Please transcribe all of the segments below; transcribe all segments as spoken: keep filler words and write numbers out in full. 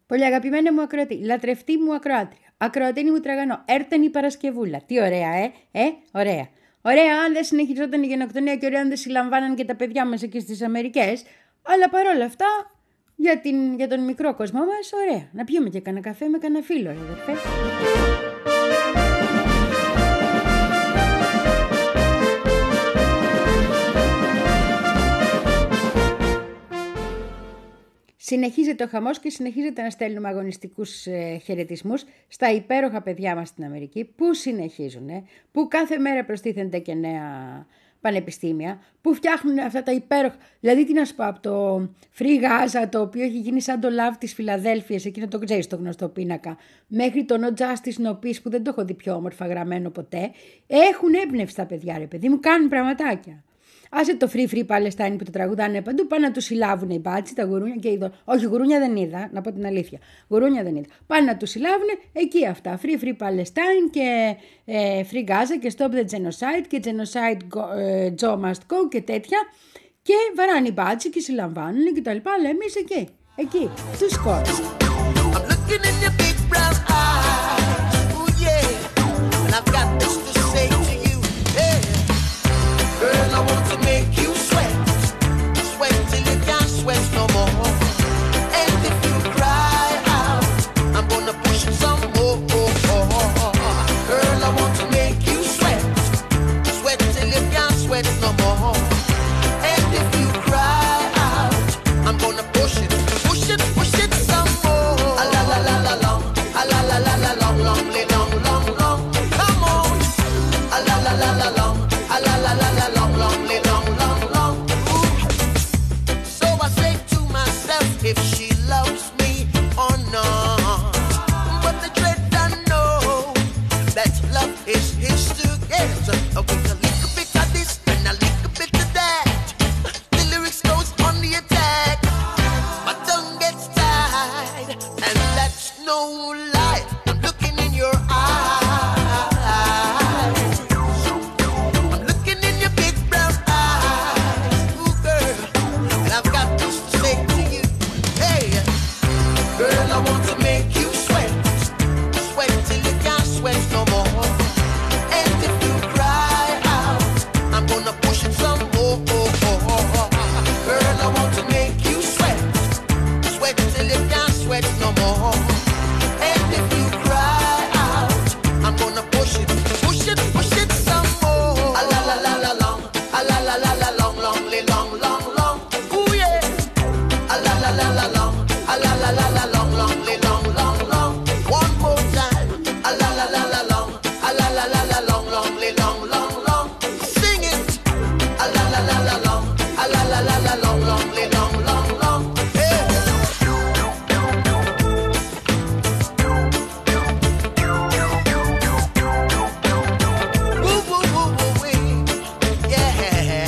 Πολύ αγαπημένη μου ακροατή, λατρευτή μου ακροάτρια, ακροατίνη μου τραγανό, έρτεν η Παρασκευούλα. Τι ωραία, ε, ε, ωραία. Ωραία, αν δεν συνεχιζόταν η γενοκτονία και ωραία, αν δεν συλλαμβάναν και τα παιδιά μας εκεί στις Αμερικές. Αλλά παρόλα αυτά, για, την, για τον μικρό κόσμο μας, ωραία. Να πιούμε και κανένα καφέ με κανένα φίλο, ρε αδερφέ. Συνεχίζεται ο χαμός και συνεχίζεται να στέλνουμε αγωνιστικούς ε, χαιρετισμούς στα υπέροχα παιδιά μας στην Αμερική, που συνεχίζουν, ε, που κάθε μέρα προστίθενται και νέα πανεπιστήμια, που φτιάχνουν αυτά τα υπέροχα. Δηλαδή, τι να σου πω, από το Free Gaza, το οποίο έχει γίνει σαν το Love της Φιλαδέλφειας, εκείνο το ξέρεις το γνωστό πίνακα, μέχρι το No Justice No Peace, που δεν το έχω δει πιο όμορφα γραμμένο ποτέ, έχουν έμπνευση τα παιδιά, ρε παιδί μου, κάνουν πραγματάκια. Άσε το Free Free Palestine που το τραγουδάνε παντού, πάνε να του συλλάβουν οι μπάτσοι, τα γουρούνια και οι δο... Όχι, γουρούνια δεν είδα, να πω την αλήθεια. Γουρούνια δεν είδα. Πάνε να του συλλάβουν εκεί αυτά. Free Free Palestine και ε, Free Gaza και Stop the Genocide και Genocide go, ε, Joe Must Go και τέτοια. Και βαράνε οι μπάτσοι και συλλαμβάνουν και τα λοιπά. Αλλά εμείς εκεί, εκεί, τους σκόρους. Make you sweat, sweat till you can't sweat no more. And if you cry out, I'm gonna push it some more. Girl, I want to make you sweat, sweat till you can't sweat no more. And if you cry out, I'm gonna push it, push it, push it some more. A la la la la long, a la la la la long, long, long, long, long. Come on, a la la la la long, a la la la la long, long, long. If she loves me or not, but the dread I know that love is his to get. With a little bit of this and a little bit of that, the lyrics goes on the attack. My tongue gets tied, and that's no lie. I'm looking in your eyes. I'm looking in your big brown eyes, ooh girl, and I've got this to say to you. Girl, I want to make you sweat, sweat till you can't sweat no more. And if you cry out, I'm gonna push it some more. Girl, I want to make you sweat, sweat till you can't sweat no more. And if you cry out, I'm gonna push it, push it, push it some more. A la la la la long, a la la la la long, long, long, long, long. Ooh yeah. A la la la la long, a la la la la long, long, long, long, long. One more time. A la la la la long, a la la la la long, long, long, long, long. Sing it. A la la la la long, a la la la la long, long, long, long, long. Hey. Woo woo woo woo wee. Yeah.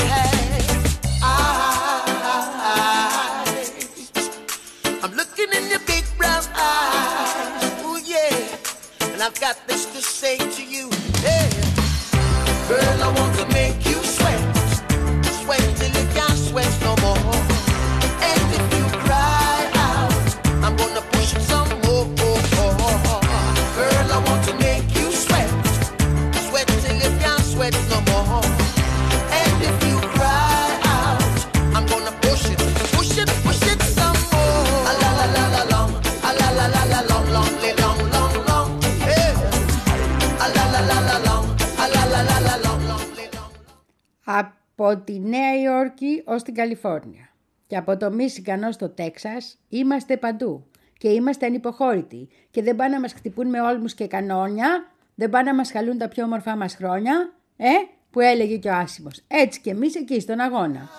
Eyes. I'm looking in your big brown eyes. Ooh yeah. And I've got this to say to you. Hey. Girl, I want to make you sweat, sweat till you can't sweat no more. And if you cry out, I'm gonna push it some more. Girl, I want to make you sweat, sweat till you can't sweat no more. And if you cry out, I'm gonna push it, push it, push it some more. A la la la la long, a la la la la long, long, long, long, long. Hey. A la la la la long, a la la la la long, long, long. Από τη Νέα Υόρκη ως την Καλιφόρνια και από το Μίσιγκαν ως το Τέξας είμαστε παντού και είμαστε ανυποχώρητοι και δεν πάνε να μας χτυπούν με όλμους και κανόνια, δεν πάνε να μας χαλούν τα πιο όμορφά μας χρόνια, ε, που έλεγε και ο Άσιμος. Έτσι και εμείς εκεί στον αγώνα.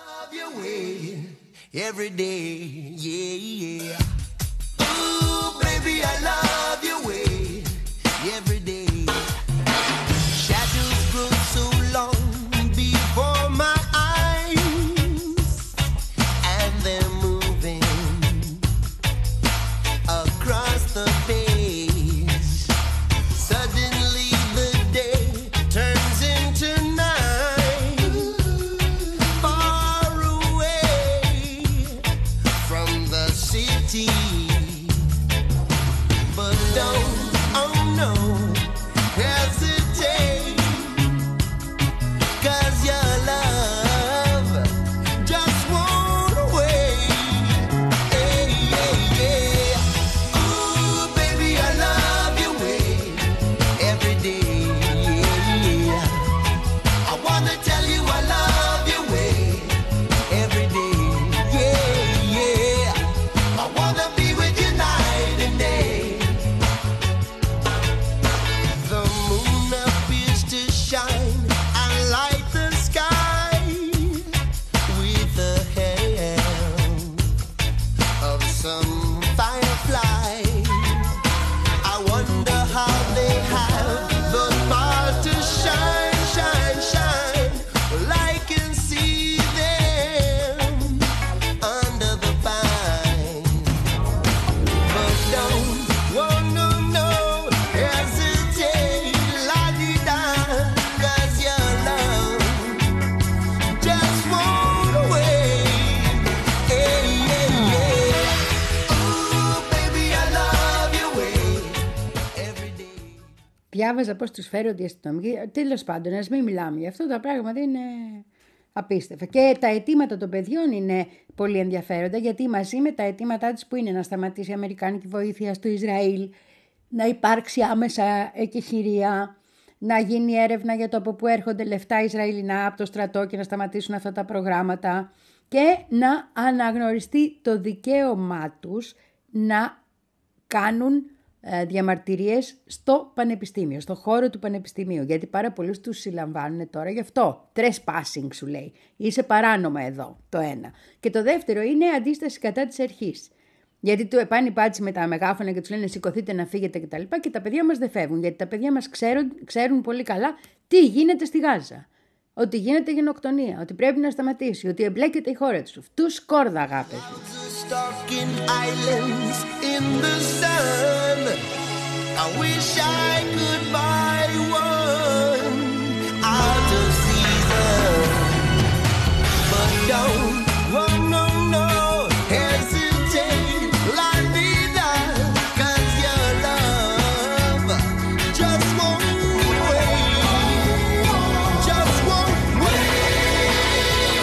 some firefly. I wonder how they have the power to shine, shine, shine. Well, I can see them under the pine. But don't, whoa, no, no, hesitate, la-di-da, 'cause your love just won't wait. Hey, yeah, yeah. Ooh, baby, I love your way every day. Διάβαζα πώς τους φέρονται οι αστυνομικοί. Τέλος πάντων, ας μην μιλάμε γι' αυτό, τα πράγματα είναι απίστευτα. Και τα αιτήματα των παιδιών είναι πολύ ενδιαφέροντα, γιατί μαζί με τα αιτήματά τους που είναι να σταματήσει η αμερικάνικη βοήθεια στο Ισραήλ, να υπάρξει άμεσα εκεχηρία, να γίνει έρευνα για το από πού έρχονται λεφτά Ισραηλινά από το στρατό και να σταματήσουν αυτά τα προγράμματα και να αναγνωριστεί το δικαίωμά τους να κάνουν ε, διαμαρτυρίες στο πανεπιστήμιο, στο χώρο του πανεπιστημίου, γιατί πάρα πολλούς τους συλλαμβάνουν τώρα γι' αυτό. Trespassing σου λέει. Είσαι παράνομα εδώ, το ένα. Και το δεύτερο είναι αντίσταση κατά της αρχής. Γιατί του επάνει πάτσι με τα μεγάφωνα και τους λένε σηκωθείτε να φύγετε κτλ. Και, και τα παιδιά μας δεν φεύγουν, γιατί τα παιδιά μας ξέρουν, ξέρουν πολύ καλά τι γίνεται στη Γάζα. Ότι γίνεται γενοκτονία, ότι πρέπει να σταματήσει, ότι εμπλέκεται η χώρα τους. Τους σκόρδα, αγάπες μου. Stuck in islands in the sun. I wish I could buy one out of season. But don't, oh no, no, hesitate, la vida, 'cause your love just won't wait, just won't wait.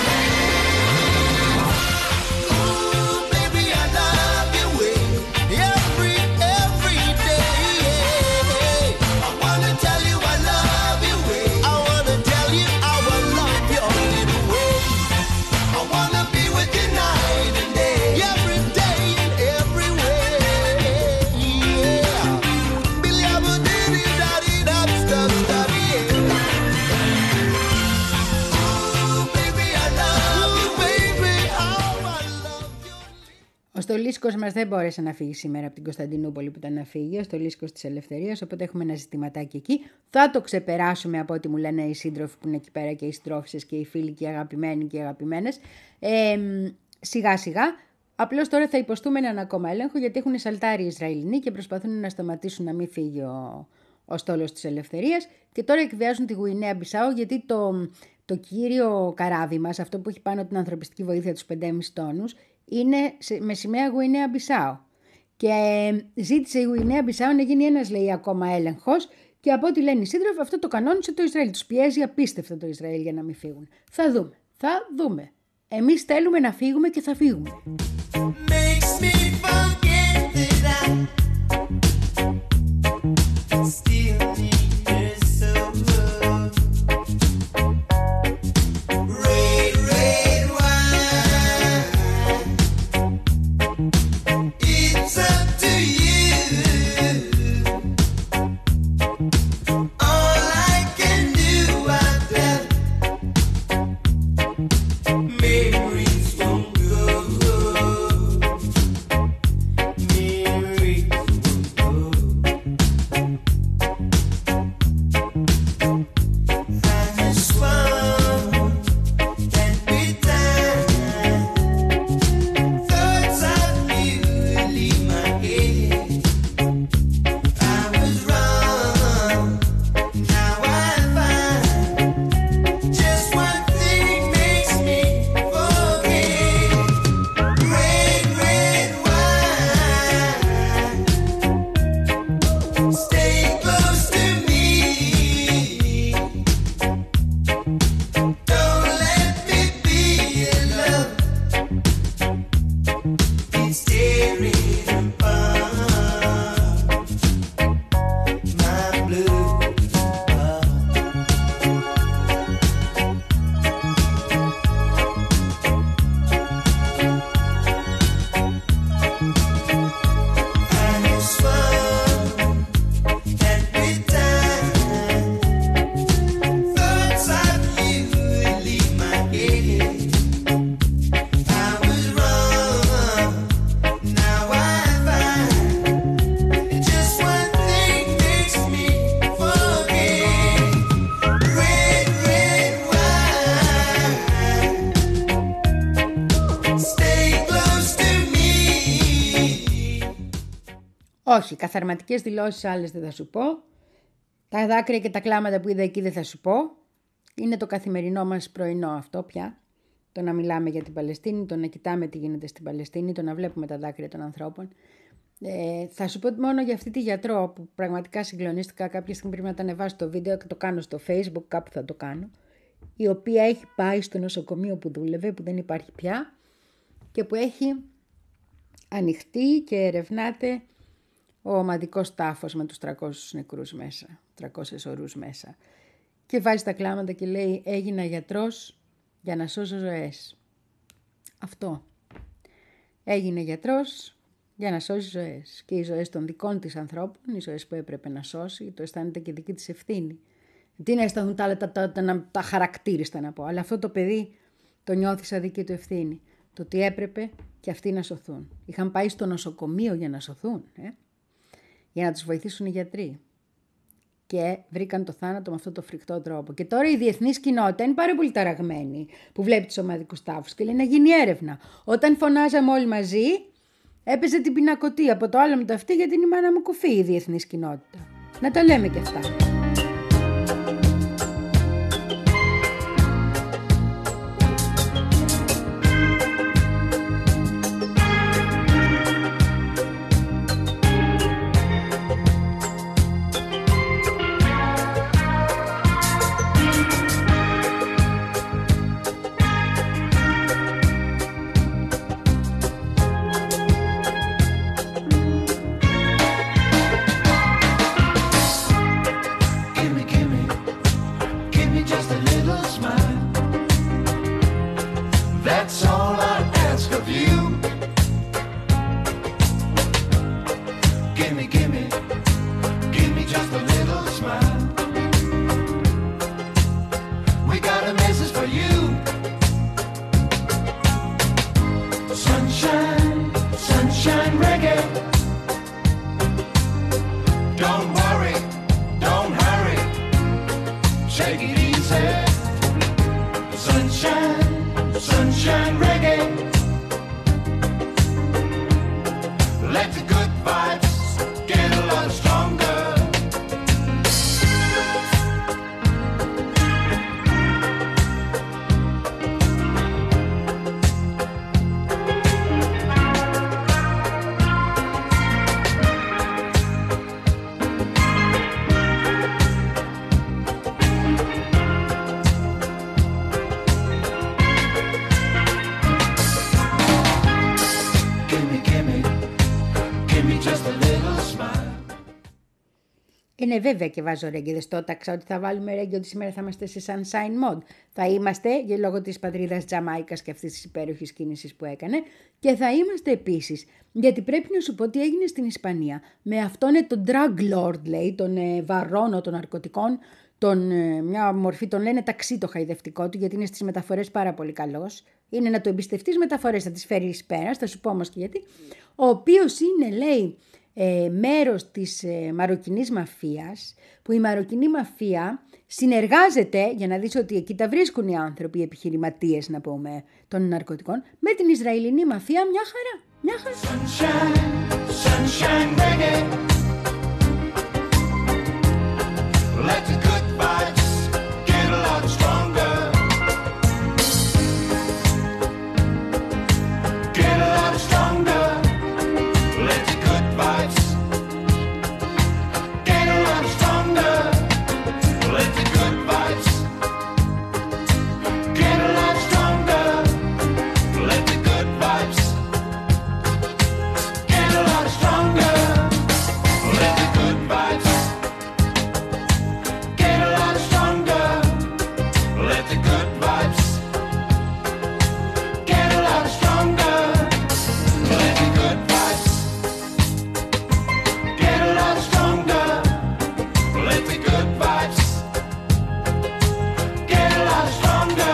Ooh, baby, I love your way every, every day. I wanna tell you I love your way. I wanna tell you how I love your little way. I wanna be with you night and day, every day and every way. Yeah. Billy, I would do daddy, that stuff, daddy. Ooh, baby, I love you, baby, how I love you. Ο Στολίσκος μας δεν μπόρεσε να φύγει σήμερα από την Κωνσταντινούπολη που ήταν να φύγει, ο Στολίσκος της Ελευθερίας, οπότε έχουμε ένα ζητηματάκι εκεί. Θα το ξεπεράσουμε από ό,τι μου λένε οι σύντροφοι που είναι εκεί πέρα και οι συντρόφισσες και οι φίλοι και οι αγαπημένοι και οι αγαπημένες. Ε, σιγά σιγά, απλώς τώρα θα υποστούμε έναν ακόμα έλεγχο γιατί έχουν σαλτάρει οι Ισραηλινοί και προσπαθούν να σταματήσουν να μην φύγει ο, ο στόλος της Ελευθερίας και τώρα εκβιάζουν τη Γουινέα Μπισάου γιατί το, το κύριο καράβι μας, αυτό που έχει πάνω την ανθρωπιστική βοήθεια τους πέντε κόμμα πέντε τόνους, είναι σε, με σημαία Γουινέα Μπισάου. Και ε, ζήτησε η Γουινέα Μπισάου να γίνει ένας, λέει, ακόμα έλεγχος και από ό,τι λένε οι σύντροφοι αυτό το κανόνισε το Ισραήλ. Τους πιέζει απίστευτα το Ισραήλ για να μην φύγουν. Θα δούμε, θα δούμε. Εμείς θέλουμε να φύγουμε και θα φύγουμε. Makes me forget that I still need your soul. Red, red wine. It's up to you. All I can do, I've left memories won't go. Όχι, καθαρματικές δηλώσεις άλλες δεν θα σου πω. Τα δάκρυα και τα κλάματα που είδα εκεί δεν θα σου πω. Είναι το καθημερινό μας πρωινό αυτό πια. Το να μιλάμε για την Παλαιστίνη, το να κοιτάμε τι γίνεται στην Παλαιστίνη, το να βλέπουμε τα δάκρυα των ανθρώπων. Ε, θα σου πω μόνο για αυτή τη γιατρό που πραγματικά συγκλονίστηκα. Κάποια στιγμή πρέπει να τα ανεβάσω το βίντεο και το κάνω στο Facebook, κάπου θα το κάνω. Η οποία έχει πάει στο νοσοκομείο που δούλευε, που δεν υπάρχει πια και που έχει ανοιχτεί και ερευνάται ο ομαδικός τάφος με τους τριακόσιους νεκρούς μέσα, τριακόσιους ορούς μέσα. Και βάζει τα κλάματα και λέει έγινα γιατρός για να σώσω ζωές. Αυτό. Έγινε γιατρός για να σώσει ζωές. Και οι ζωές των δικών της ανθρώπων, οι ζωές που έπρεπε να σώσει, το αισθάνεται και δική της ευθύνη. Τι να αισθανθούν τα άλλα τα, τα, τα, τα χαρακτήριστα να πω. Αλλά αυτό το παιδί το νιώθει σαν δική του ευθύνη. Το ότι έπρεπε και αυτοί να σωθούν. Είχαν πάει στο νοσοκομείο για να σωθούν. Ε? Για να τους βοηθήσουν οι γιατροί. Και βρήκαν το θάνατο με αυτό το φρικτό τρόπο. Και τώρα η διεθνής κοινότητα είναι πάρα πολύ ταραγμένη που βλέπει τους ομαδικούς τάφους και λέει να γίνει έρευνα. Όταν φωνάζαμε όλοι μαζί, έπαιζε την πινακωτή από το άλλο με το αυτή γιατί είναι η μάνα μου κουφή η διεθνής κοινότητα. Να τα λέμε και αυτά. Είναι βέβαια και βάζω ρέγγι, δεν στο τάξα ότι θα βάλουμε ρέγγι ότι σήμερα θα είμαστε σε sunshine mode. Θα είμαστε για λόγω της πατρίδας Τζαμάικας και αυτής της υπέροχης κίνησης που έκανε και θα είμαστε επίσης γιατί πρέπει να σου πω τι έγινε στην Ισπανία. Με αυτόν είναι τον drug lord λέει, τον ε, βαρόνο των ναρκωτικών, τον, ε, μια μορφή τον λένε ταξί το χαϊδευτικό του γιατί είναι στις μεταφορές πάρα πολύ καλός. Είναι να το εμπιστευτείς μεταφορές, θα τις φέρεις πέρα, θα σου πω όμως και γιατί. Ο οποίος είναι λέει... Ε, μέρος της ε, μαροκινής μαφίας, που η μαροκινή μαφία συνεργάζεται, για να δεις ότι εκεί τα βρίσκουν οι άνθρωποι, οι επιχειρηματίες να πούμε, των ναρκωτικών, με την Ισραηλινή μαφία μια χαρά. Μια χαρά. Sunshine, sunshine reggae. Let the good vibes get a lot stronger. Get a lot stronger. Let the good vibes get a lot stronger. Let the good vibes get a lot stronger. Let the good vibes get a lot stronger. Let the good vibes get a lot stronger. Let the good vibes get a lot stronger. Let the good vibes get a lot stronger. Let the good vibes get a lot stronger.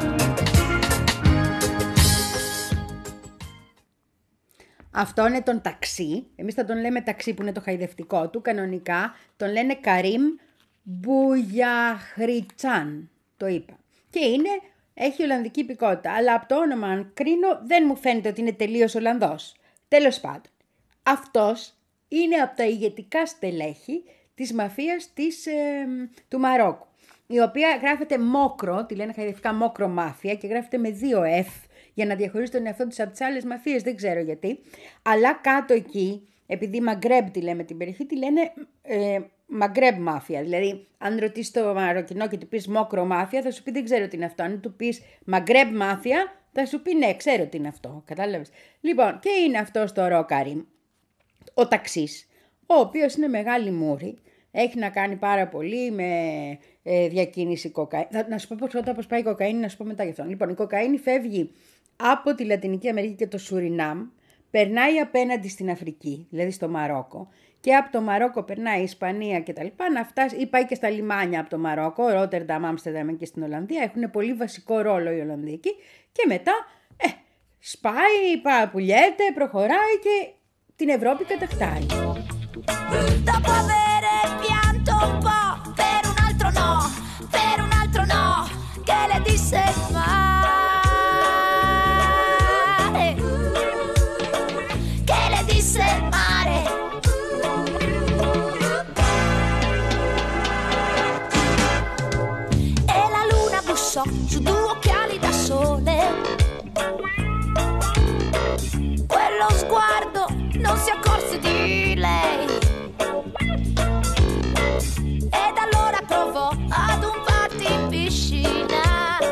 Αυτό είναι τον ταξί. Εμείς θα τον λέμε ταξί που είναι το χαϊδευτικό του. Κανονικά τον λένε Καρίμ Μπουγιαχριτσάν. Το είπα. Και είναι, έχει Ολλανδική υπηκότητα. Αλλά από το όνομα αν κρίνω δεν μου φαίνεται ότι είναι τελείως Ολλανδός. Τέλος πάντων. Αυτός είναι από τα ηγετικά στελέχη της μαφίας της, ε, του Μαρόκου, η οποία γράφεται μόκρο, τη λένε χαϊδευτικά μόκρο μάφια και γράφεται με δύο F για να διαχωρίσει τον εαυτό της από τις άλλες μαφίες, δεν ξέρω γιατί, αλλά κάτω εκεί, επειδή Μαγκρέμπ τη λέμε την περιοχή, τη λένε ε, Μαγκρέμπ μάφια. Δηλαδή, αν ρωτήσει το Μαροκινό και του πει μόκρο μάφια, θα σου πει δεν ξέρω τι είναι αυτό. Αν του πει Μαγκρέμπ μάφια, θα σου πει ναι, ξέρω τι είναι αυτό. Κατάλαβες. Λοιπόν, και είναι αυτό το Ρο Καρίμ, ο ταξής, ο οποίος είναι μεγάλη μούρη. Έχει να κάνει πάρα πολύ με ε, διακίνηση κοκαίνη. Να σου πω πώς, όταν πώς πάει η κοκαίνη, να σου πω μετά γι' αυτό. Λοιπόν, η κοκαίνη φεύγει από τη Λατινική Αμερική και το Σουρινάμ, περνάει απέναντι στην Αφρική, δηλαδή στο Μαρόκο, και από το Μαρόκο περνάει η Ισπανία και τα λοιπά, να φτάσει, ή πάει και στα λιμάνια από το Μαρόκο, Ρότερνταμ, Άμστερνταμ και στην Ολλανδία, έχουν πολύ βασικό ρόλο οι Ολλανδοί εκεί, και μετά ε, σπάει, πουλιέται, προχωράει και την Ευρώπη κατακτάει. Dopo avere pianto un po' per un altro no, per un altro no, che le disse il mare, che le disse il mare. E la luna bussò su due occhiali da sole, quello sguardo non si accorse di lei. Ed allora provò ad un party in piscina,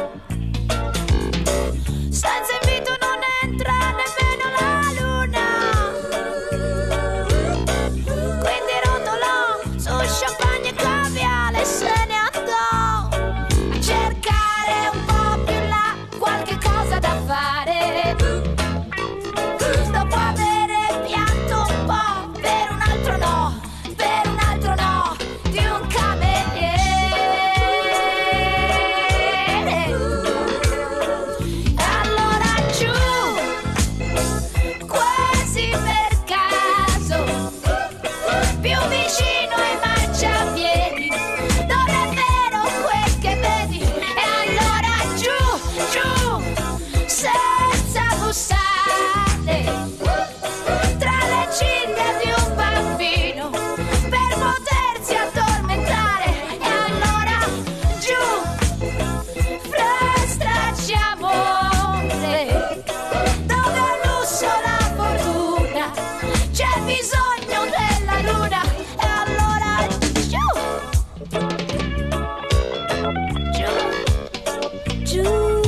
senza invito non entra nemmeno la luna, quindi rotolò su champagne e caviale e se ne andò a cercare un po' più là qualche cosa da fare. Dopo avere pianto un po' per un altro no, per un altro no, di un cameriere. Allora giù, quasi per caso, più vicino ai marciapiedi, non è vero quel che vedi. E allora giù, giù, senza bussare, tra le ciglia di un bambino, per potersi addormentare. E allora giù, fra stracci amore, dove al lusso la fortuna c'è bisogno della luna. E allora giù, giù, giù.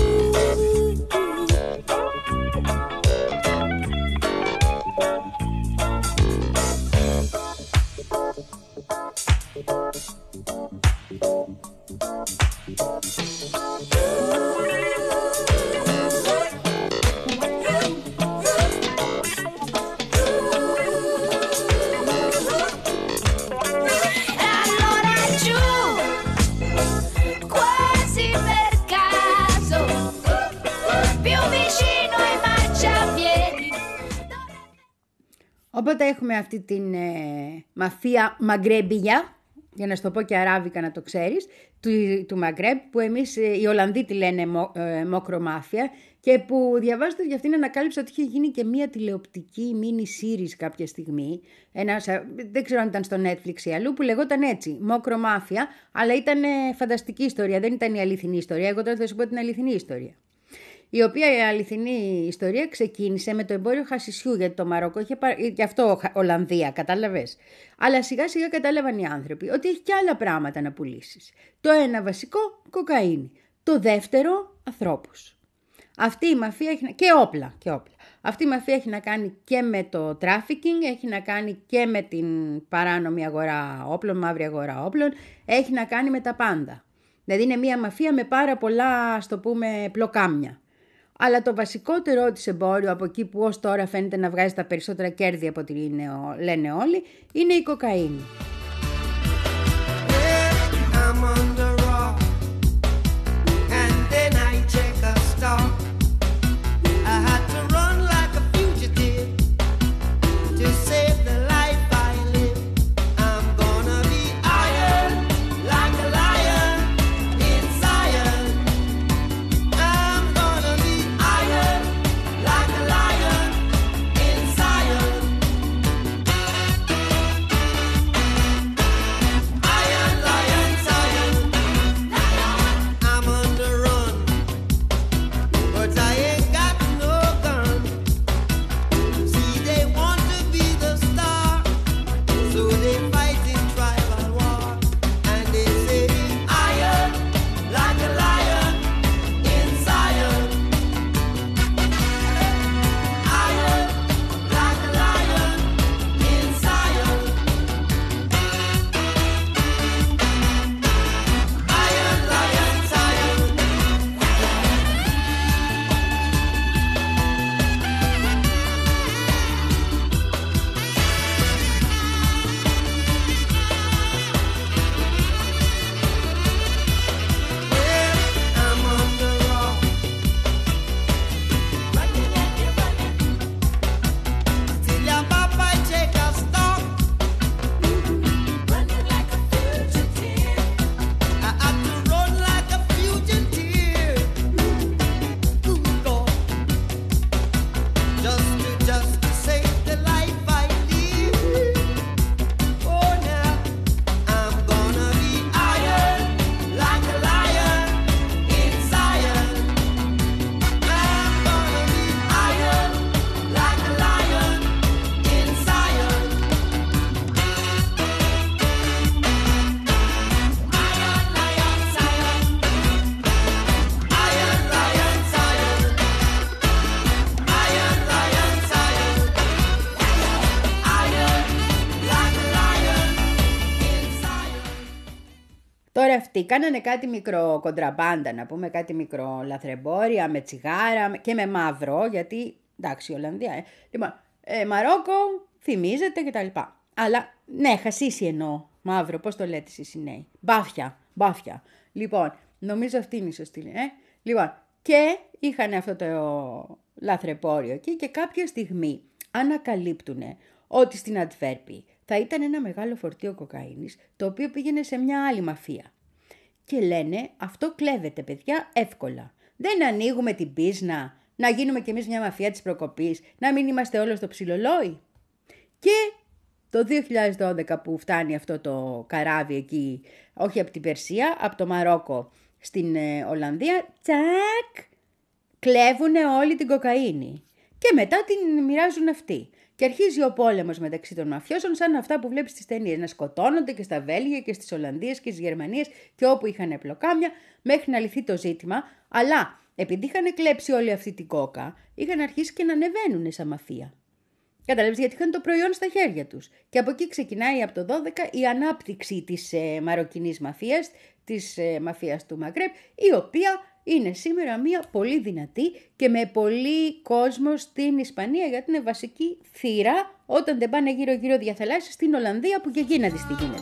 E allora giù, quasi per caso, più vicino ai marciapiedi. Οπότε έχουμε αυτή την ε, μαφία Μαγκρέμπια, για να σου το πω και αράβικα να το ξέρεις, του, του Μαγκρέμπ, που εμείς ε, οι Ολλανδοί τη λένε μο, ε, μόκρο μάφια, και που διαβάζοντας για αυτήν ανακάλυψα ότι είχε γίνει και μία τηλεοπτική mini series κάποια στιγμή, ένα, δεν ξέρω αν ήταν στο Netflix ή αλλού, που λεγόταν έτσι, μόκρο μάφια, αλλά ήταν ε, φανταστική ιστορία, δεν ήταν η αληθινή ιστορία, εγώ τώρα θα σου πω την αληθινή ιστορία. Η οποία η αληθινή ιστορία ξεκίνησε με το εμπόριο χασισιού, γιατί το Μαρόκο είχε παρα... γι' αυτό Ολλανδία, κατάλαβες. Αλλά σιγά σιγά κατάλαβαν οι άνθρωποι ότι έχει και άλλα πράγματα να πουλήσεις. Το ένα βασικό, κοκαίνη. Το δεύτερο, ανθρώπους. Αυτή η μαφία έχει να... και όπλα, και όπλα. Αυτή η μαφία έχει να κάνει και με το τράφικινγκ, έχει να κάνει και με την παράνομη αγορά όπλων, μαύρη αγορά όπλων, έχει να κάνει με τα πάντα. Δηλαδή είναι μια μαφία με πάρα πολλά, ας το πούμε, πλοκάμια. Αλλά το βασικότερο της εμπόριο, από εκεί που ως τώρα φαίνεται να βγάζει τα περισσότερα κέρδη από ό,τι λένε όλοι, είναι η κοκαίνη. Like a lion Τώρα αυτοί κάνανε κάτι μικρό κοντραμπάντα, να πούμε, κάτι μικρό λαθρεμπόρια με τσιγάρα και με μαύρο, γιατί εντάξει, η Ολλανδία. Ε. Λοιπόν, ε, Μαρόκο θυμίζεται κτλ. Αλλά ναι, χασίσι εννοώ. Μαύρο, πώς το λέτε εσείς οι νέοι. Μπάφια, μπάφια. Λοιπόν, νομίζω αυτή είναι η σωστή. Ε? Λοιπόν, και είχαν αυτό το λαθρεπόριο εκεί και κάποια στιγμή ανακαλύπτουν ότι στην Αντβέρπη θα ήταν ένα μεγάλο φορτίο κοκαίνης, το οποίο πήγαινε σε μια άλλη μαφία. Και λένε, αυτό κλέβεται παιδιά εύκολα. Δεν ανοίγουμε την πίσνα, να γίνουμε κι εμείς μια μαφία της προκοπής, να μην είμαστε όλο στο ψιλολόι. Και το δύο χιλιάδες δώδεκα που φτάνει αυτό το καράβι εκεί, όχι από την Περσία, από το Μαρόκο στην ε, Ολλανδία, τσακ, κλέβουνε όλη την κοκαίνη. Και μετά την μοιράζουν αυτοί. Και αρχίζει ο πόλεμος μεταξύ των μαφιώσεων, σαν αυτά που βλέπεις στις ταινίες, να σκοτώνονται και στα Βέλγια και στις Ολλανδίες και στις Γερμανίες και όπου είχαν πλοκάμια, μέχρι να λυθεί το ζήτημα. Αλλά επειδή είχαν κλέψει όλη αυτή την κόκα, είχαν αρχίσει και να ανεβαίνουν σαν μαφία. Καταλάβεις, γιατί είχαν το προϊόν στα χέρια τους. Και από εκεί ξεκινάει από το δώδεκα η ανάπτυξη της ε, μαροκινής μαφίας, της ε, μαφίας του Μαγκρέπ, η οποία είναι σήμερα μια πολύ δυνατή και με πολύ κόσμο στην Ισπανία, γιατί είναι βασική θύρα όταν δεν πάνε γύρω-γύρω διαθαλάσσιες στην Ολλανδία, που και εκεί να δεις τι γίνεται.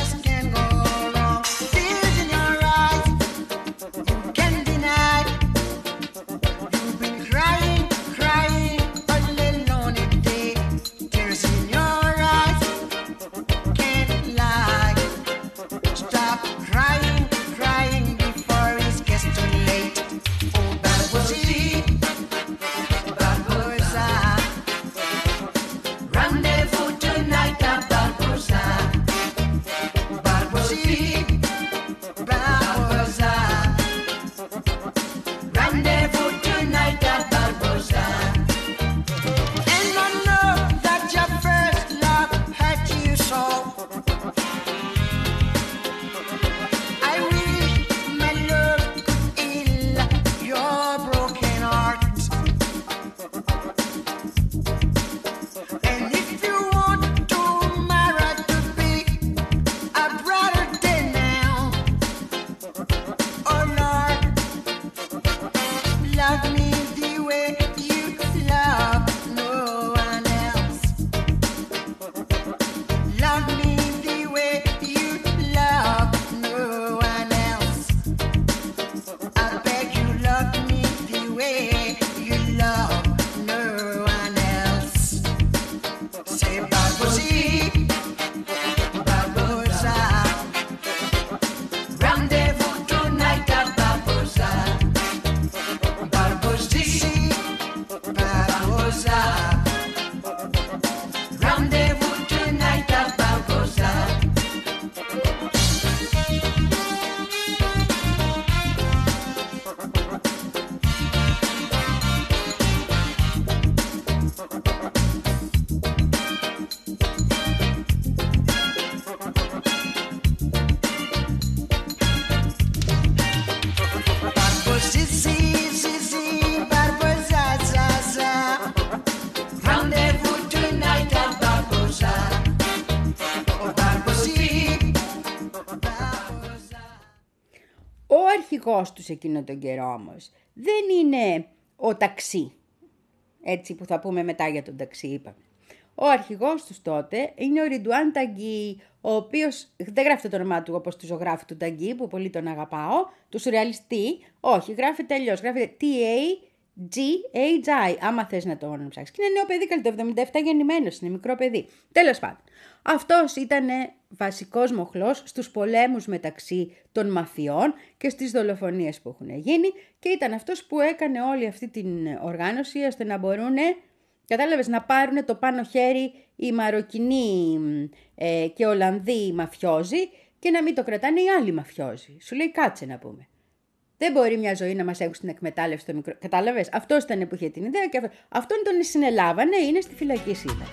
Ο αρχηγός τους εκείνο τον καιρό όμως δεν είναι ο ταξί, έτσι που θα πούμε μετά για τον ταξί είπαμε. Ο αρχηγός τους τότε είναι ο Ριντουάν Ταγκί, ο οποίος δεν γράφει το όνομά του όπως του ζωγράφου του Ταγκί, που πολύ τον αγαπάω, του σουρεαλιστή, όχι, γράφεται αλλιώς, γράφεται τι έι τζι έιτς άι, άμα θες να το ψάξεις. Και είναι νέο παιδί, καλή, το εβδομήντα επτά γεννημένος, είναι μικρό παιδί. Τέλος πάντων, αυτός ήταν βασικός μοχλός στους πολέμους μεταξύ των μαφιών και στις δολοφονίες που έχουν γίνει και ήταν αυτός που έκανε όλη αυτή την οργάνωση ώστε να μπορούν, κατάλαβες, να πάρουν το πάνω χέρι οι Μαροκινοί ε, και Ολλανδοί μαφιόζοι και να μην το κρατάνε οι άλλοι μαφιόζοι. Σου λέει κάτσε να πούμε. Δεν μπορεί μια ζωή να μας έχουν στην εκμετάλλευση το μικρό. Κατάλαβες, αυτός ήταν που είχε την ιδέα και αυτό. Αυτόν τον συνελάβανε, είναι στη φυλακή σήμερα.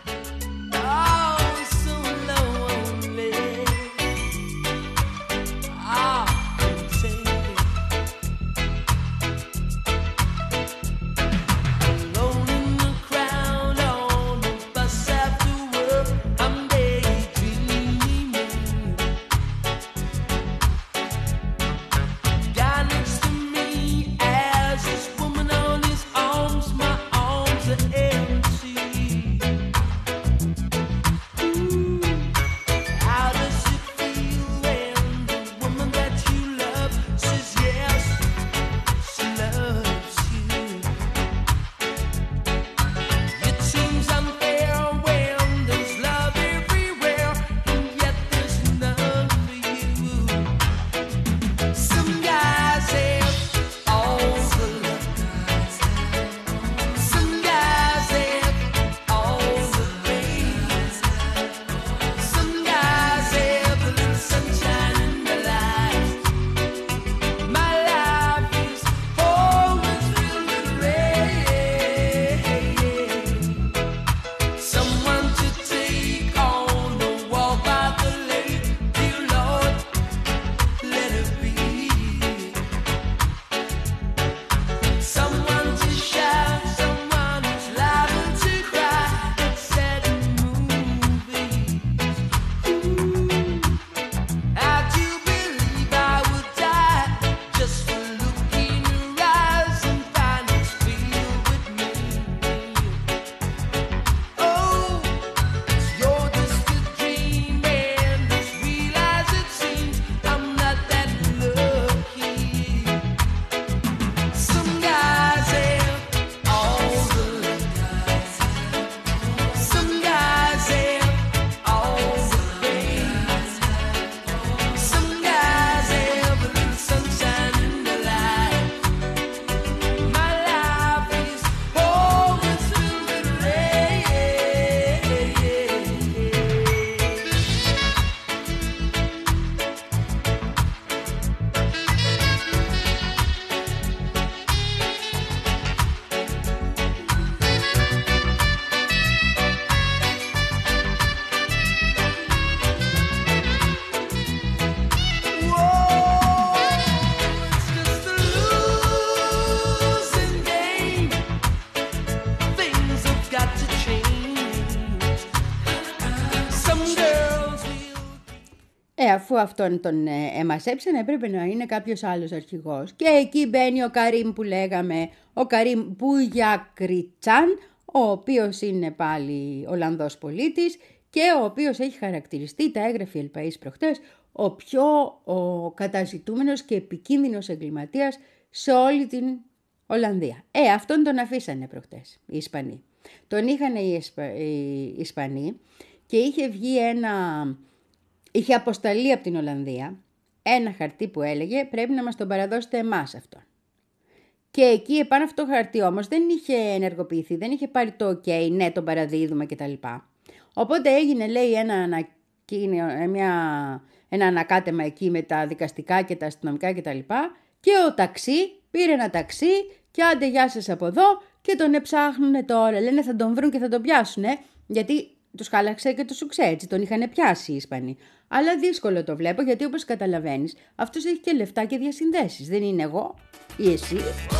Ε, αφού αυτόν τον ε, εμασέψαν, έπρεπε να είναι κάποιος άλλος αρχηγός. Και εκεί μπαίνει ο Καρίμ που λέγαμε, ο Καρίμ Μπουγιακριτσάν, ο οποίος είναι πάλι Ολλανδός πολίτης και ο οποίος έχει χαρακτηριστεί, τα έγραφε η Ελπαΐς προχτές, ο πιο ο καταζητούμενος και επικίνδυνος εγκληματίας σε όλη την Ολλανδία. Ε, αυτόν τον αφήσανε προχτές οι Ισπανοί. Τον είχαν οι, Ισπα... οι Ισπανοί και είχε βγει ένα... Είχε αποσταλεί από την Ολλανδία ένα χαρτί που έλεγε πρέπει να μας τον παραδώσετε εμάς αυτόν. Και εκεί επάνω αυτό το χαρτί όμως δεν είχε ενεργοποιηθεί, δεν είχε πάρει το ok, ναι τον παραδίδουμε κτλ. Οπότε έγινε λέει ένα, ανακοίνιο, μια, ένα ανακάτεμα εκεί με τα δικαστικά και τα αστυνομικά κτλ. Και ο ταξί πήρε ένα ταξί και άντε γεια σας από εδώ και τον εψάχνουνε τώρα. Λένε θα τον βρουν και θα τον πιάσουνε γιατί τους χάλαξε και το σουξέ, έτσι τον είχαν πιάσει οι Ισπανοί. Αλλά δύσκολο το βλέπω γιατί όπως καταλαβαίνεις αυτός έχει και λεφτά και διασυνδέσεις. Δεν είναι εγώ ή εσύ.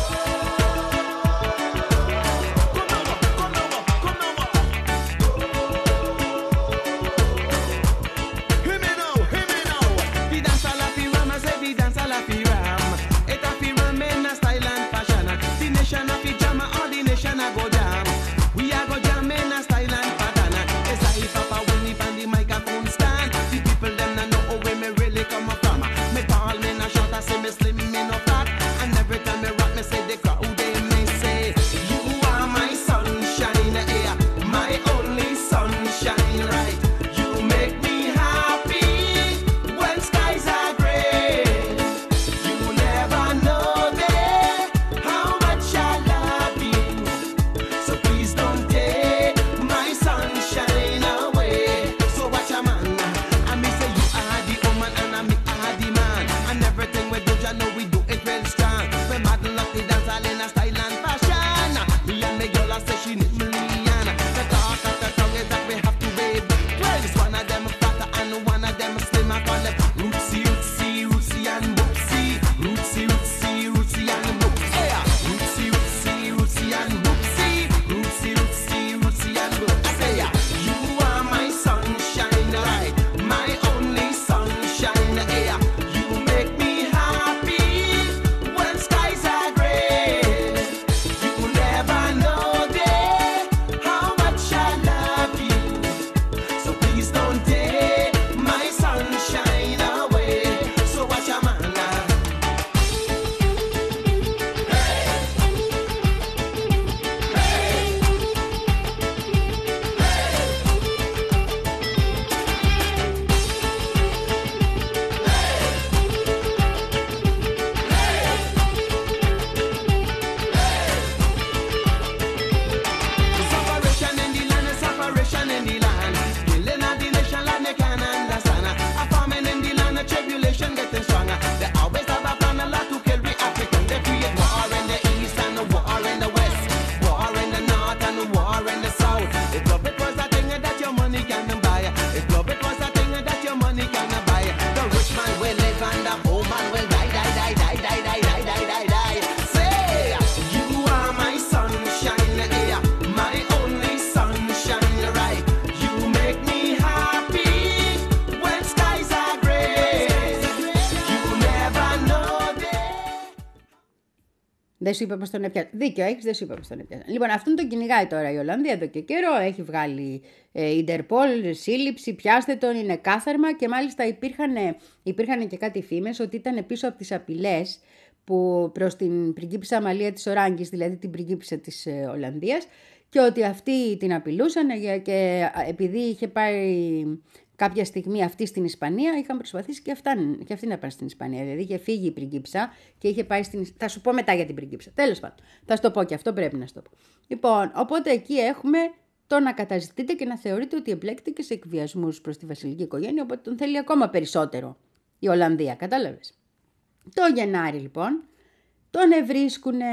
Δεν σου είπα πως τον έπιασαν. Δίκιο έχεις, δεν σου είπα πως τον έπιασαν. Λοιπόν, αυτόν τον κυνηγάει τώρα η Ολλανδία εδώ και καιρό. Έχει βγάλει ε, Ιντερπολ, σύλληψη, πιάστε τον, είναι κάθαρμα. Και μάλιστα υπήρχαν, υπήρχαν και κάτι φήμες ότι ήταν πίσω από τις απειλές που προς την πριγκίπισσα Αμαλία της Οράγγης, δηλαδή την πριγκίπισσα της ε, Ολλανδίας, και ότι αυτοί την απειλούσαν και επειδή είχε πάει κάποια στιγμή αυτή στην Ισπανία, είχαν προσπαθήσει και, αυτά, και αυτή να πάνε στην Ισπανία. Δηλαδή είχε φύγει η πριγκίπισσα και είχε πάει στην. Θα σου πω μετά για την πριγκίπισσα. Τέλος πάντων. Θα σου το πω και αυτό πρέπει να σου το πω. Λοιπόν, οπότε εκεί έχουμε το να καταζητείτε και να θεωρείτε ότι εμπλέκεται και σε εκβιασμούς προς τη βασιλική οικογένεια, οπότε τον θέλει ακόμα περισσότερο η Ολλανδία. Κατάλαβες. Το Γενάρη λοιπόν τον ευρίσκουνε.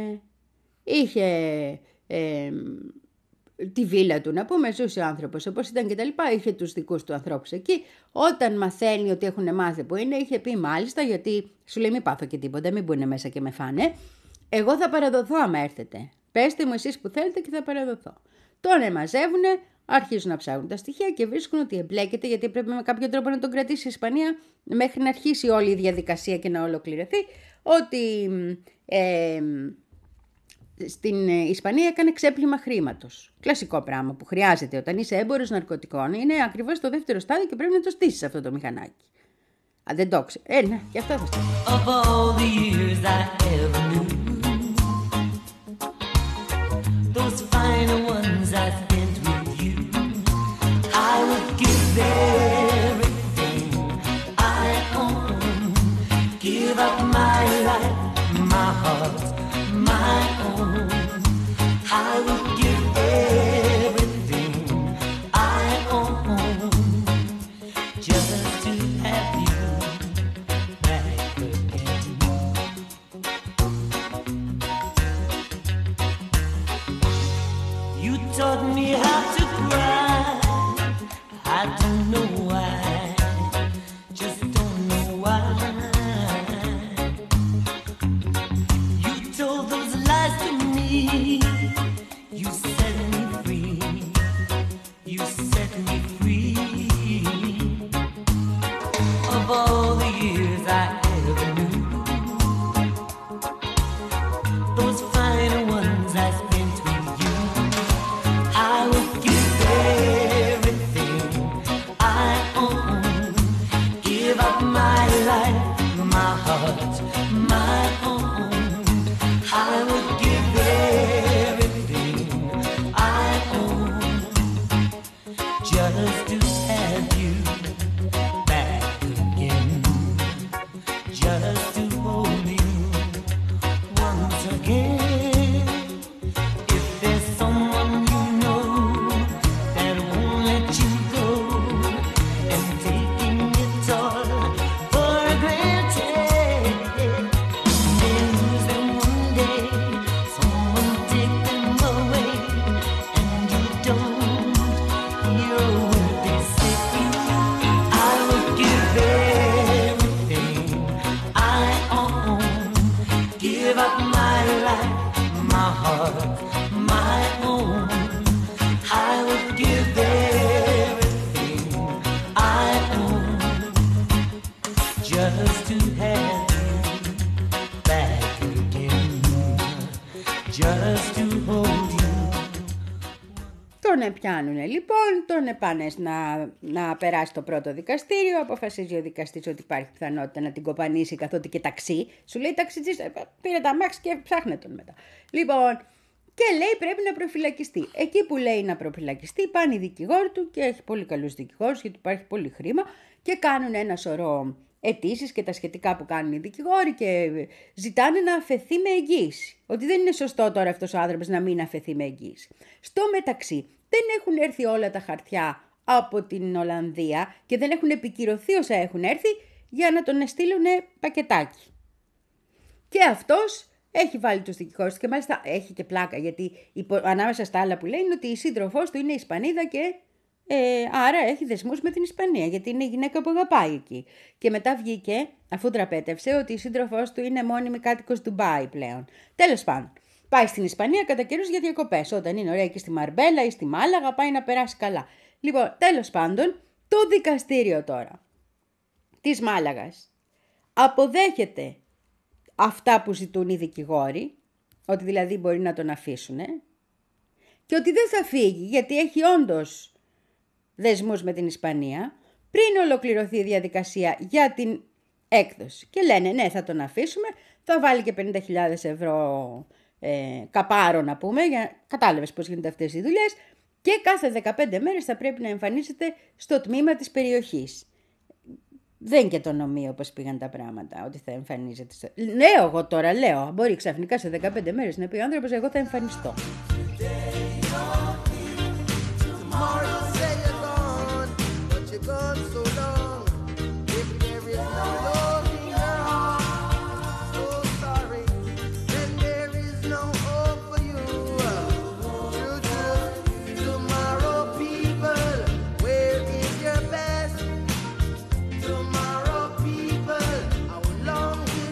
Είχε. Ε, τη βίλα του, να πούμε, ζούσε ο άνθρωπος όπως ήταν και τα λοιπά, είχε τους δικούς του ανθρώπους εκεί. Όταν μαθαίνει ότι έχουν μάθει που είναι, είχε πει μάλιστα, γιατί σου λέει μην πάθω και τίποτα, μην μπουνε μέσα και με φάνε, εγώ θα παραδοθώ άμα έρθετε. Πέστε μου εσείς που θέλετε και θα παραδοθώ. Τον εμαζεύουνε, αρχίζουν να ψάχνουν τα στοιχεία και βρίσκουν ότι εμπλέκεται, γιατί πρέπει με κάποιο τρόπο να τον κρατήσει η Ισπανία μέχρι να αρχίσει όλη η διαδικασία και να ολοκληρωθεί, ότι ε, στην Ισπανία έκανε ξέπλυμα χρήματος. Κλασικό πράγμα που χρειάζεται όταν είσαι έμπορος ναρκωτικών. Είναι ακριβώς το δεύτερο στάδιο και πρέπει να το στήσεις αυτό το μηχανάκι. Α, δεν το ξέρω. Ε, ναι, και αυτό θα στήσει. Of all the years I ever knew, those final ones I spent with you, I would give everything I own, give up my life, my heart, my own. I would give everything I own just to have you back again. You taught me how to cry. I don't know why, just don't know why. You told those lies to me. You set me free. You set me free. Of all the years I ever knew, those final ones I spent with you, I would give everything I own, give up my life, my heart, my own. I would give everything I own just to have you back again, just to hold you once again. If there's someone you know that won't let you go, and taking it all for granted, then lose them one day, someone take them away, and you don't hear a word they say. I would give everything I own, give up my life, my heart, my own. I would give everything I own just to have you back again, just to hold you. Τον πιάνουνε λοιπόν, τον πάνε να, να περάσει το πρώτο δικαστήριο. Αποφασίζει ο δικαστής ότι υπάρχει πιθανότητα να την κοπανίσει, καθότι και ταξί. Σου λέει ταξιτζής, πήρε τα μάξ και ψάχνε τον μετά. Λοιπόν, και λέει πρέπει να προφυλακιστεί. Εκεί που λέει να προφυλακιστεί, πάνε οι δικηγόροι του και έχει πολύ καλούς δικηγόρους, γιατί υπάρχει πολύ χρήμα, και κάνουν ένα σωρό αιτήσεις και τα σχετικά που κάνουν οι δικηγόροι και ζητάνε να αφαιθεί με εγγύηση. Ότι δεν είναι σωστό τώρα αυτός ο άνθρωπος να μην αφαιθεί με εγγύηση. Στο μεταξύ δεν έχουν έρθει όλα τα χαρτιά από την Ολλανδία και δεν έχουν επικυρωθεί όσα έχουν έρθει για να τον στείλουν πακετάκι. Και αυτός έχει βάλει τους δικηγόρους και μάλιστα έχει και πλάκα, γιατί υπο, ανάμεσα στα άλλα που λέει είναι ότι η σύντροφός του είναι Ισπανίδα και ε, άρα έχει δεσμούς με την Ισπανία, γιατί είναι η γυναίκα που αγαπάει εκεί. Και μετά βγήκε, αφού τραπέτευσε, ότι η σύντροφός του είναι μόνιμη κάτοικος Ντουμπάι πλέον. Τέλος πάντων, πάει στην Ισπανία κατά καιρούς για διακοπές. Όταν είναι ωραία και στη Μαρμπέλα ή στη Μάλαγα, πάει να περάσει καλά. Λοιπόν, τέλος πάντων, το δικαστήριο τώρα της Μάλαγας αποδέχεται αυτά που ζητούν οι δικηγόροι, ότι δηλαδή μπορεί να τον αφήσουν, και ότι δεν θα φύγει, γιατί έχει όντως δεσμούς με την Ισπανία, πριν ολοκληρωθεί η διαδικασία για την έκδοση. Και λένε ναι, θα τον αφήσουμε, θα βάλει και πενήντα χιλιάδες ευρώ ε, καπάρο να πούμε, για... κατάλαβες πώς γίνονται αυτές οι δουλειές, και κάθε δεκαπέντε μέρες θα πρέπει να εμφανίζεται στο τμήμα της περιοχής. Δεν και το νομίο πώς πήγαν τα πράγματα, ότι θα εμφανίζεται. Στο... Λέω εγώ τώρα, λέω, μπορεί ξαφνικά σε δεκαπέντε μέρες να πει ο άνθρωπος, εγώ θα εμφανιστώ.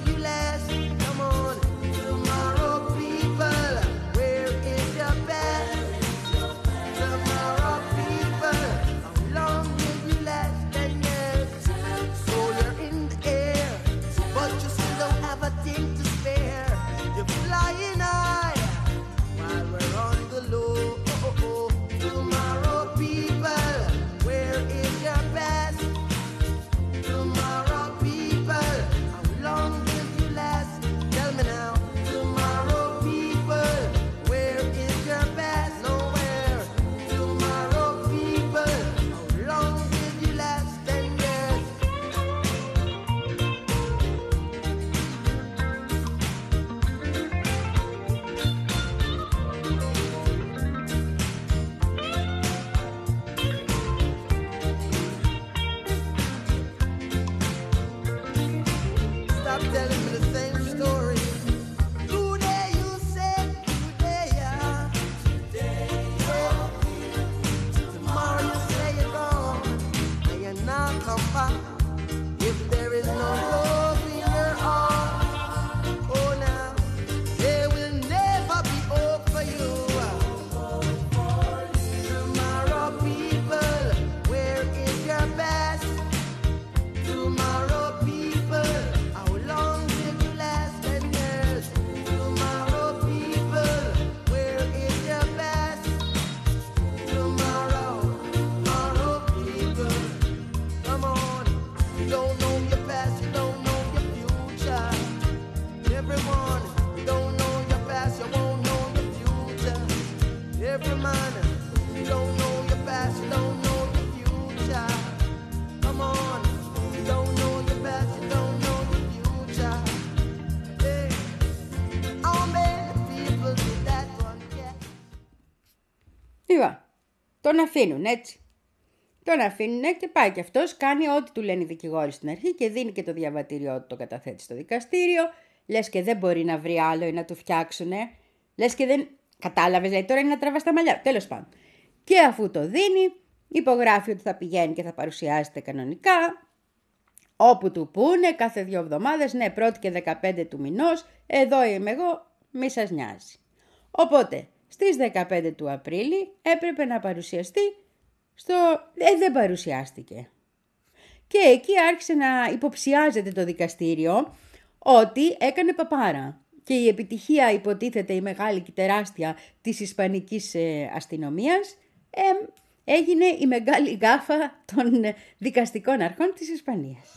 Tomorrow people, where is your best? telling me the same story. Today you said, today, yeah. Tomorrow you say you're gone, and you're not come back. If there is no love in your heart, oh now, there will never be hope for you. Tomorrow, people, where is your best? Tomorrow, people, how long will you last? Ten years. Tomorrow, people, where is your best? Tomorrow, tomorrow, people, come on. You don't know your past, you don't know your future. Everyone, you don't know your past, you won't know your future. Every man, you don't know your past, you don't know your future. Come on, you don't know your past, you don't know your future. Hey, how many people did that one get? Λοιπόν, τον αφήνουν έτσι. Τον αφήνουν και πάει και αυτός, κάνει ό,τι του λένε οι δικηγόροι στην αρχή και δίνει και το διαβατήριό του, το καταθέτει στο δικαστήριο. Λες και δεν μπορεί να βρει άλλο ή να του φτιάξουνε. Λες και δεν... Κατάλαβες, λέει, τώρα είναι να τραβάς τα μαλλιά. Τέλος πάντων. Και αφού το δίνει, υπογράφει ότι θα πηγαίνει και θα παρουσιάζεται κανονικά. Όπου του πούνε κάθε δύο εβδομάδες, ναι, πρώτη και δεκαπέντε του μηνός, εδώ είμαι εγώ, μη σας νοιάζει. Οπότε, στις δεκαπέντε του Απρίλη έπρεπε να παρουσιαστεί στο... Ε, δεν παρουσιάστηκε. Και εκεί άρχισε να υποψιάζεται το δικαστήριο ότι έκανε παπάρα. Και η επιτυχία, υποτίθεται η μεγάλη και τεράστια της Ισπανικής ε, αστυνομίας, ε, έγινε η μεγάλη γκάφα των ε, δικαστικών αρχών της Ισπανίας.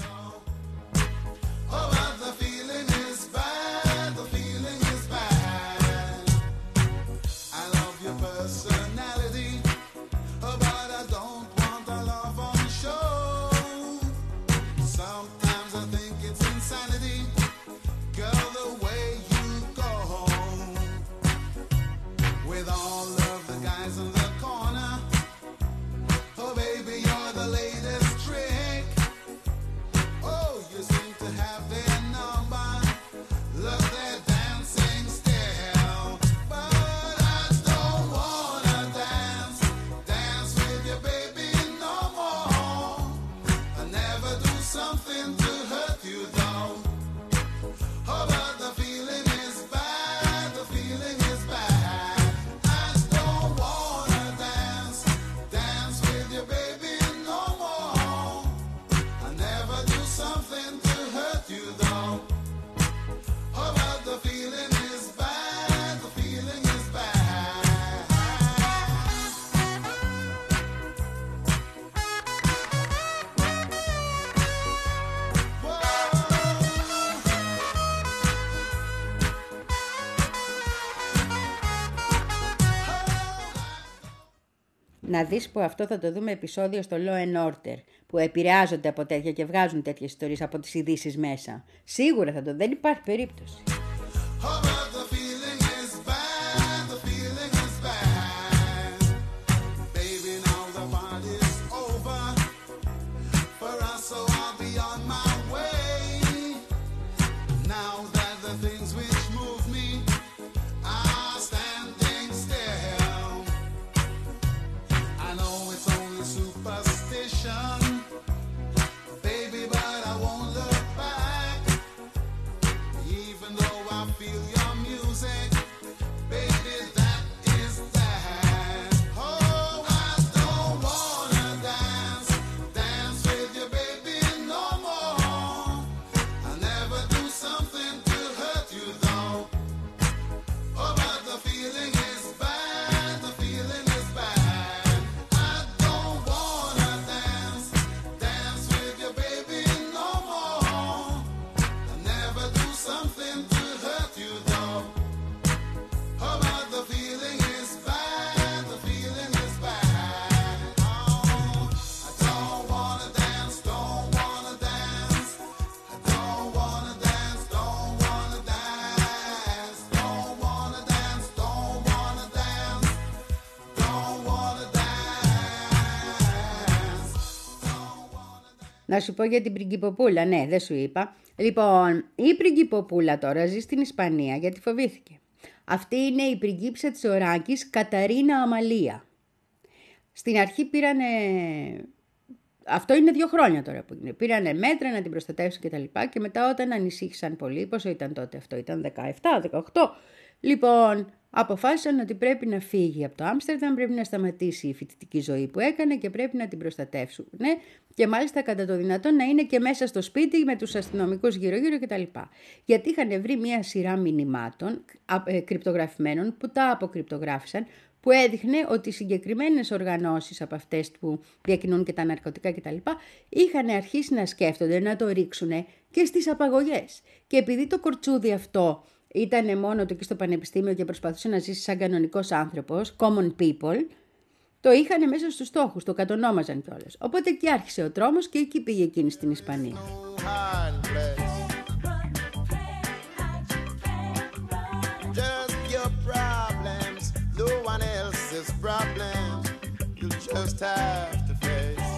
Να δεις που αυτό θα το δούμε επεισόδιο στο Law and Order, που επηρεάζονται από τέτοια και βγάζουν τέτοιες ιστορίες από τις ειδήσεις μέσα. Σίγουρα θα το, δεν υπάρχει περίπτωση. Feel your Να σου πω για την πριγκιποπούλα, ναι, δεν σου είπα. Λοιπόν, η πριγκιποπούλα τώρα ζει στην Ισπανία γιατί φοβήθηκε. Αυτή είναι η πριγκίψα της Οράκης, Καταρίνα Αμαλία. Στην αρχή πήρανε... Αυτό είναι δύο χρόνια τώρα που είναι. Πήρανε μέτρα να την προστατεύσουν και τα λοιπά και μετά όταν ανησύχησαν πολύ, πόσο ήταν τότε αυτό, ήταν δεκαεπτά, δεκαοκτώ. Λοιπόν, αποφάσισαν ότι πρέπει να φύγει από το Άμστερνταμ, πρέπει να σταματήσει η φοιτητική ζωή που έκανε και πρέπει να την προστατεύσουν. Ναι? Και μάλιστα κατά το δυνατόν να είναι και μέσα στο σπίτι με τους αστυνομικούς γύρω-γύρω κτλ. Γιατί είχαν βρει μια σειρά μηνυμάτων ε, κρυπτογραφημένων που τα αποκρυπτογράφησαν, που έδειχνε ότι οι συγκεκριμένες οργανώσεις από αυτές που διακινούν και τα ναρκωτικά κτλ. Είχαν αρχίσει να σκέφτονται να το ρίξουν και στις απαγωγές. Και επειδή το κορτσούδι αυτό ήταν μόνο του εκεί στο πανεπιστήμιο και προσπαθούσε να ζήσει σαν κανονικός άνθρωπος, common people, το είχαν μέσα στους στόχους, το κατονόμαζαν κιόλας. Οπότε εκεί άρχισε ο τρόμος και εκεί πήγε εκείνη στην Ισπανία. Problems you just have to face.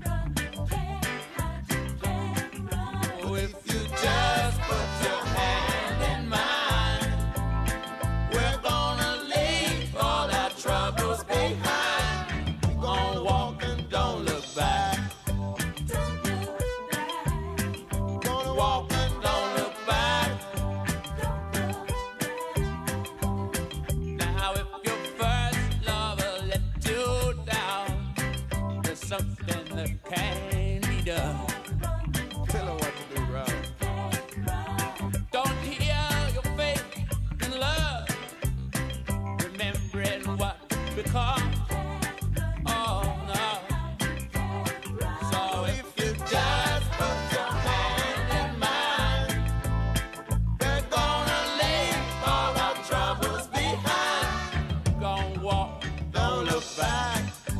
Oh, if you just put your hand in mine, we're gonna leave all our troubles behind. We're gonna walk and don't look back. Gonna walk and don't look back. Now if your first something that can be done. Tell her what to do, Rob. Don't hear your faith in love, remembering what become. Oh no. So if you just put your hand in mine, we're gonna leave all our troubles behind. Gonna walk, don't look back.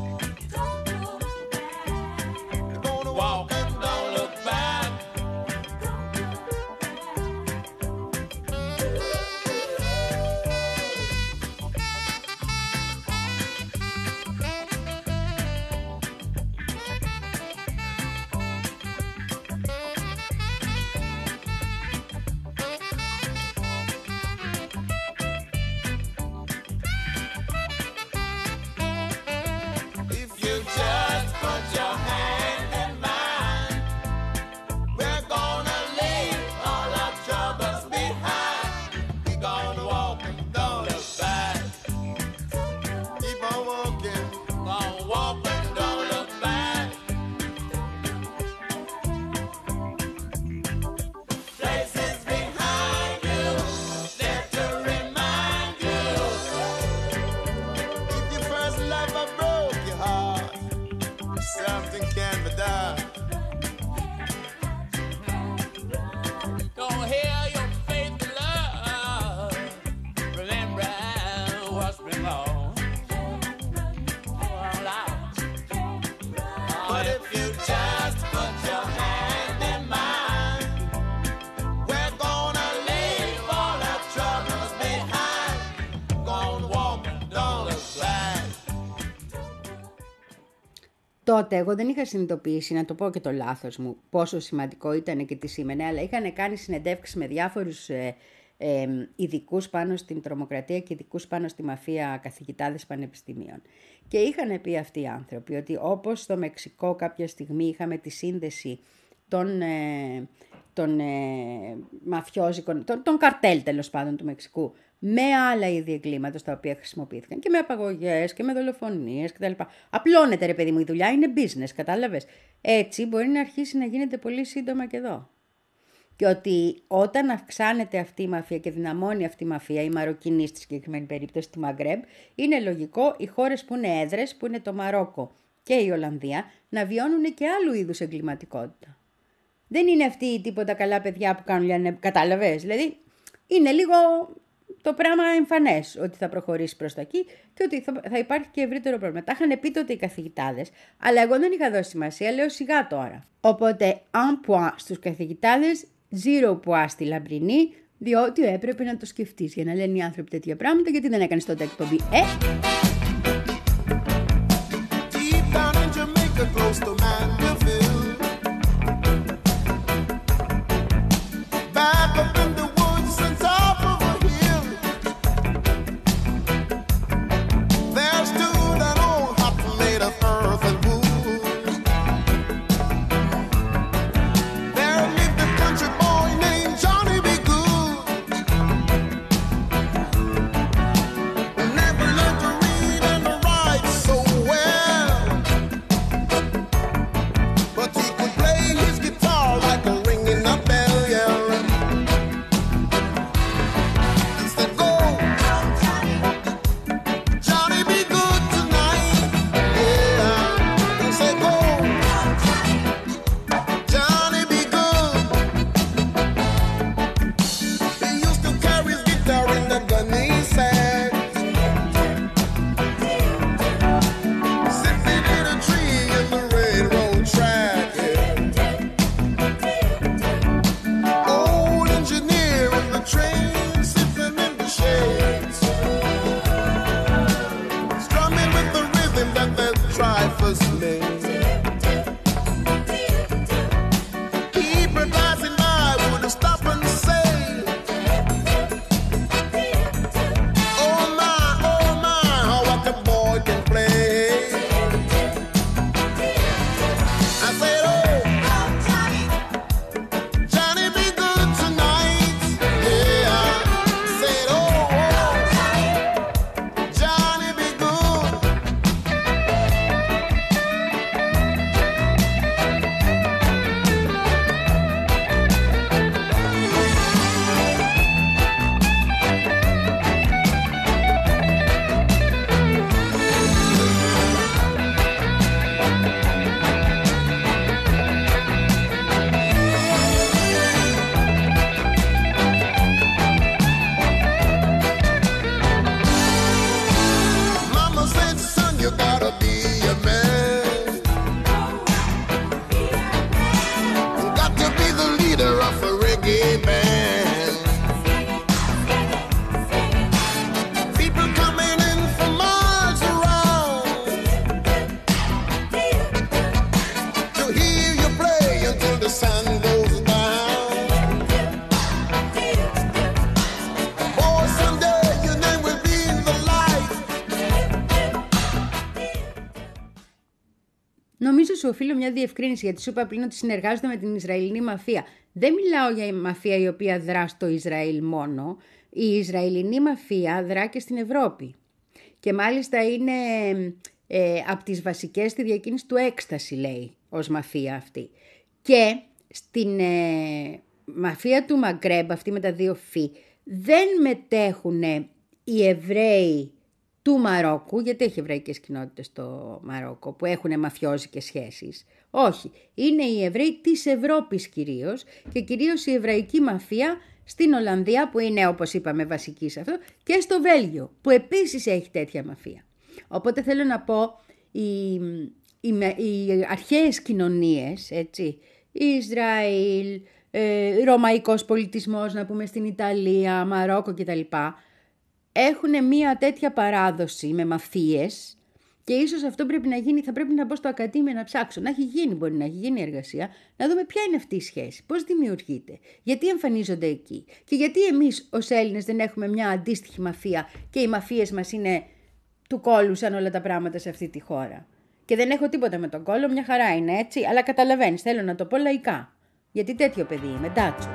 Τότε εγώ δεν είχα συνειδητοποιήσει, να το πω και το λάθος μου, πόσο σημαντικό ήταν και τι σήμαινε, αλλά είχαν κάνει συνεντεύξεις με διάφορους ε, ε, ειδικούς πάνω στην τρομοκρατία και ειδικούς πάνω στη μαφία, καθηγητάδες πανεπιστημίων. Και είχαν πει αυτοί οι άνθρωποι ότι όπως στο Μεξικό κάποια στιγμή είχαμε τη σύνδεση των, ε, των ε, μαφιόζικων, των, των καρτέλ τέλος πάντων του Μεξικού, με άλλα είδη εγκλήματος τα οποία χρησιμοποιήθηκαν και με απαγωγές και με δολοφονίες κτλ. Απλώνεται ρε παιδί μου, η δουλειά είναι business, κατάλαβες. Έτσι μπορεί να αρχίσει να γίνεται πολύ σύντομα και εδώ. Και ότι όταν αυξάνεται αυτή η μαφία και δυναμώνει αυτή η μαφία, η Μαροκινή στη συγκεκριμένη περίπτωση του Μαγκρέμπ, είναι λογικό οι χώρες που είναι έδρες, που είναι το Μαρόκο και η Ολλανδία, να βιώνουν και άλλου είδους εγκληματικότητα. Δεν είναι αυτοί οι τίποτα καλά παιδιά που κάνουν λιάνε, κατάλαβες. Δηλαδή είναι λίγο το πράγμα εμφανές ότι θα προχωρήσει προς τα εκεί και ότι θα, θα υπάρχει και ευρύτερο πρόβλημα. Τα είχαν πει τότε οι καθηγητάδες, αλλά εγώ δεν είχα δώσει σημασία, λέω σιγά τώρα. Οπότε, un point στους καθηγητάδες, zero point στη Λαμπρινή, διότι έπρεπε να το σκεφτείς για να λένε οι άνθρωποι τέτοια πράγματα, γιατί δεν έκανες τότε εκπομπή, ε? Deep down in Jamaica, close to Mandeville, offers me. People passing by would stop and say, oh my, oh my, how what a boy can play. I said, oh, Johnny be good tonight. Yeah, I said, oh, Johnny be good. Mama said, son, you gotta be a man. You got to be the leader of a reggae band. People coming in from miles around to hear you play until the sun goes down. Oh, someday your name will be in the light. Νομίζω σου οφείλω μια διευκρίνηση, γιατί σου είπα πριν ότι συνεργάζονται με την Ισραηλινή μαφία. Δεν μιλάω για μαφία η οποία δρά στο Ισραήλ μόνο. Η Ισραηλινή μαφία δρά και στην Ευρώπη. Και μάλιστα είναι ε, από τις βασικές στη διακίνηση του έκσταση, λέει, ως μαφία αυτή. Και στην ε, μαφία του Μαγκρέμπ, αυτή με τα δύο φύ, δεν μετέχουν οι Εβραίοι του Μαρόκου, γιατί έχει εβραϊκές κοινότητες στο Μαρόκο που έχουν μαφιόζικες σχέσεις. Όχι, είναι οι Εβραίοι της Ευρώπης κυρίως, και κυρίως η εβραϊκή μαφία στην Ολλανδία που είναι, όπως είπαμε, βασική σε αυτό, και στο Βέλγιο που επίσης έχει τέτοια μαφία. Οπότε θέλω να πω, οι, οι, οι αρχαίες κοινωνίες, έτσι, Ισραήλ, ε, ρωμαϊκός πολιτισμός, να πούμε στην Ιταλία, Μαρόκο κτλ., έχουν μια τέτοια παράδοση με μαφίες, και ίσως αυτό πρέπει να γίνει, θα πρέπει να μπω στο ακαδήμιο να ψάξω. Να έχει γίνει, μπορεί να έχει γίνει εργασία, να δούμε ποια είναι αυτή η σχέση, πώς δημιουργείται, γιατί εμφανίζονται εκεί και γιατί εμείς ως Έλληνες δεν έχουμε μια αντίστοιχη μαφία και οι μαφίες μας είναι του κόλου σαν όλα τα πράγματα σε αυτή τη χώρα. Και δεν έχω τίποτα με τον κόλο, μια χαρά είναι, έτσι, αλλά καταλαβαίνεις, θέλω να το πω λαϊκά, γιατί τέτοιο παιδί είμαι, ντάτσο.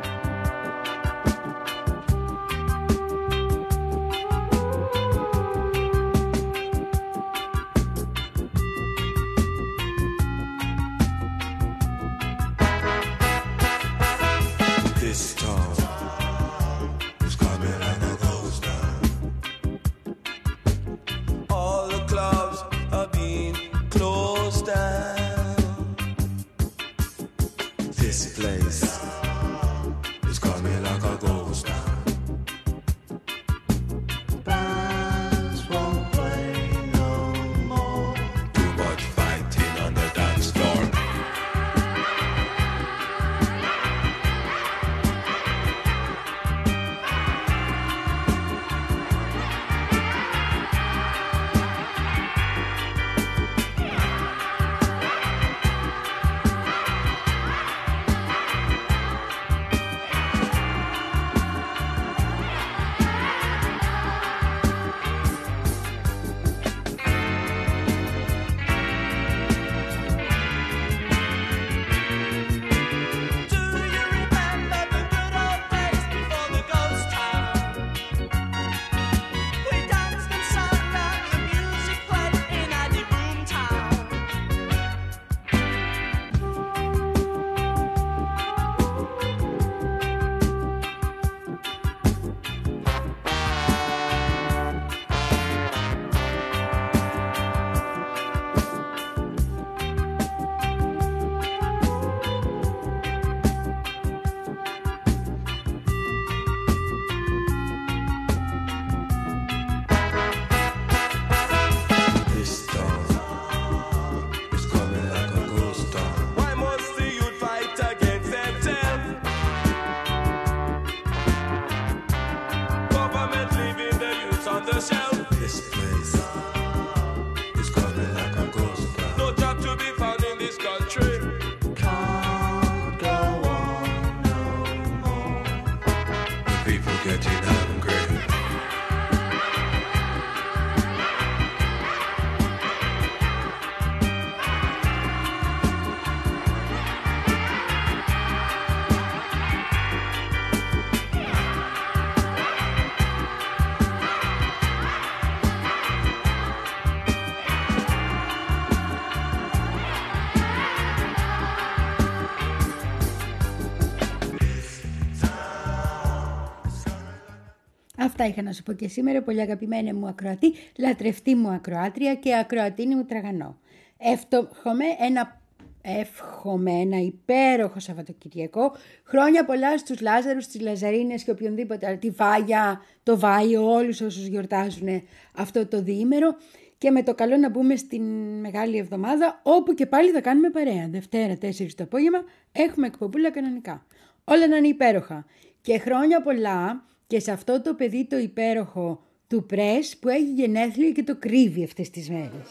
Αυτά είχα να σου πω και σήμερα, πολύ αγαπημένη μου ακροατή, λατρευτή μου ακροάτρια και ακροατίνη μου τραγανό. Εύχομαι ένα, εύχομαι ένα υπέροχο Σαββατοκυριακό, χρόνια πολλά στους Λάζαρους, στις Λαζαρίνες και οποιονδήποτε, τη Βάγια, το Βάιο, όλους όσους γιορτάζουν αυτό το διήμερο. Και με το καλό να μπούμε στην Μεγάλη Εβδομάδα, όπου και πάλι θα κάνουμε παρέα. Δευτέρα, τέσσερις το απόγευμα, έχουμε εκπομπούλα κανονικά. Όλα να είναι υπέροχα. Και χρόνια πολλά και σε αυτό το παιδί το υπέροχο του Πρες που έχει γενέθλια και το κρύβει αυτές τις μέρες.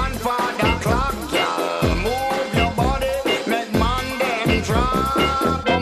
Drop.